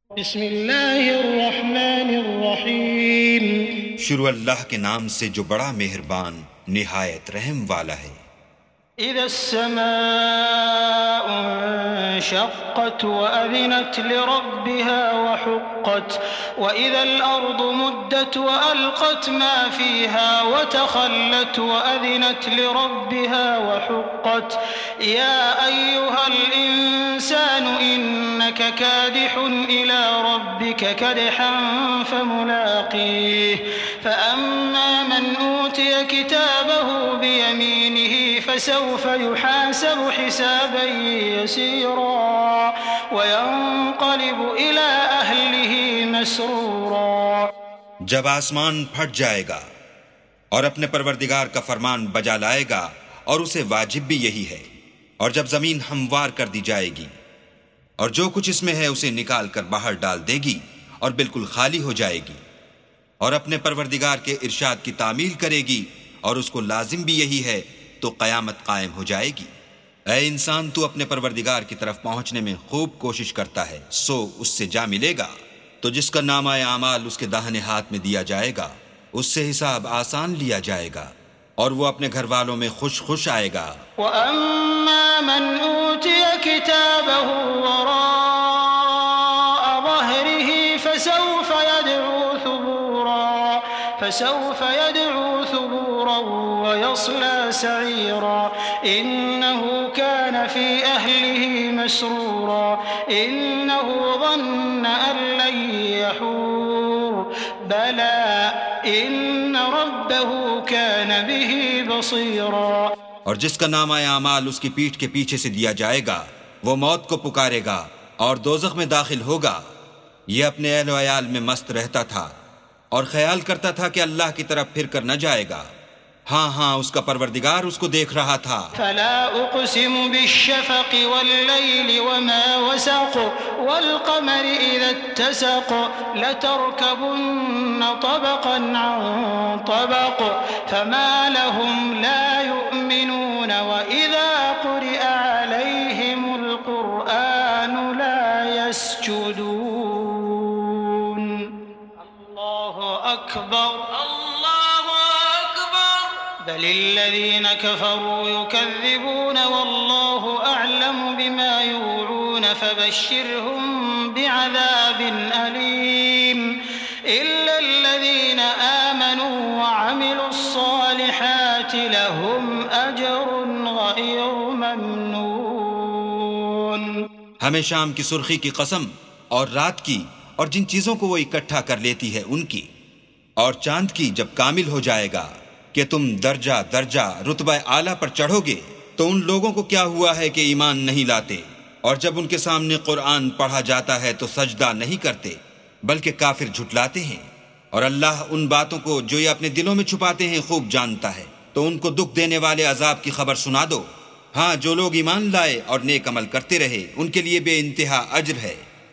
بسم اللہ الرحمن الرحیم۔ شروع اللہ کے نام سے جو بڑا مہربان نہایت رحم والا ہے۔ اذا السماء انشقت وأذنت لربها وحقت وإذا الأرض مدت وألقت ما فيها وتخلت وأذنت لربها وحقت يا أيها الإنسان إنك كادح إلى ربك كدحا فملاقيه فأما من أوتي كتابه بيمينه فسوف يحاسب حسابا يسيرا وينقلب إلى أهله مسرورا۔ جب آسمان پھٹ جائے گا اور اپنے پروردگار کا فرمان بجا لائے گا اور اسے واجب بھی یہی ہے، اور جب زمین ہموار کر دی جائے گی اور جو کچھ اس میں ہے اسے نکال کر باہر ڈال دے گی اور بالکل خالی ہو جائے گی، اور اپنے پروردگار کے ارشاد کی تعمیل کرے گی اور اس کو لازم بھی یہی ہے، تو قیامت قائم ہو جائے گی۔ اے انسان، تو اپنے پروردگار کی طرف پہنچنے میں خوب کوشش کرتا ہے، سو اس سے جا ملے گا۔ تو جس کا نامہ اعمال اس کے داہنے ہاتھ میں دیا جائے گا، اس سے حساب آسان لیا جائے گا اور وہ اپنے گھر والوں میں خوش خوش آئے گا۔ وَأَمَّا مَنْ أُوتِيَ كِتَابَهُ وَرَاءَ ظَهْرِهِ فسوف يدعو ثبورا ويصلى سعيرا إنه كان في أهله مسرورا إنه ظن أن لن يحور بلى إن ربه كان به بصيرا۔ اور جس کا نامہ اعمال اس کی پیٹھ کے پیچھے سے دیا جائے گا، وہ موت کو پکارے گا اور دوزخ میں داخل ہوگا۔ یہ اپنے اہل و عیال میں مست رہتا تھا اور خیال کرتا تھا کہ اللہ کی طرف پھر کر نہ جائے گا۔ ہاں اس کا پروردگار اس کو دیکھ رہا تھا۔ فلا اقسم بالشفق والليل وما وسق والقمر اذا اتسق لتركبن طبقا عن طبق فما لهم لا يؤمنون واذا قرئ عليهم القرآن لا يسجدون۔ أكبر الله أكبر بل الذين كفروا يكذبون والله أعلم بما يوعون فبشرهم بعذاب أليم إلا الذين آمنوا وعملوا الصالحات لهم أجر غير ممنون۔ ہمیں شام کی سرخی کی قسم اور رات کی اور جن چیزوں کو وہ اکٹھا کر لیتی ہے ان کی، اور چاند کی جب کامل ہو جائے گا کہ تم درجہ درجہ رتبہ اعلیٰ پر چڑھو گے، تو ان لوگوں کو کیا ہوا ہے کہ ایمان نہیں لاتے، اور جب ان کے سامنے قرآن پڑھا جاتا ہے تو سجدہ نہیں کرتے بلکہ کافر جھٹلاتے ہیں۔ اور اللہ ان باتوں کو جو یہ اپنے دلوں میں چھپاتے ہیں خوب جانتا ہے، تو ان کو دکھ دینے والے عذاب کی خبر سنا دو۔ ہاں، جو لوگ ایمان لائے اور نیک عمل کرتے رہے ان کے لیے بے انتہا اجر ہے۔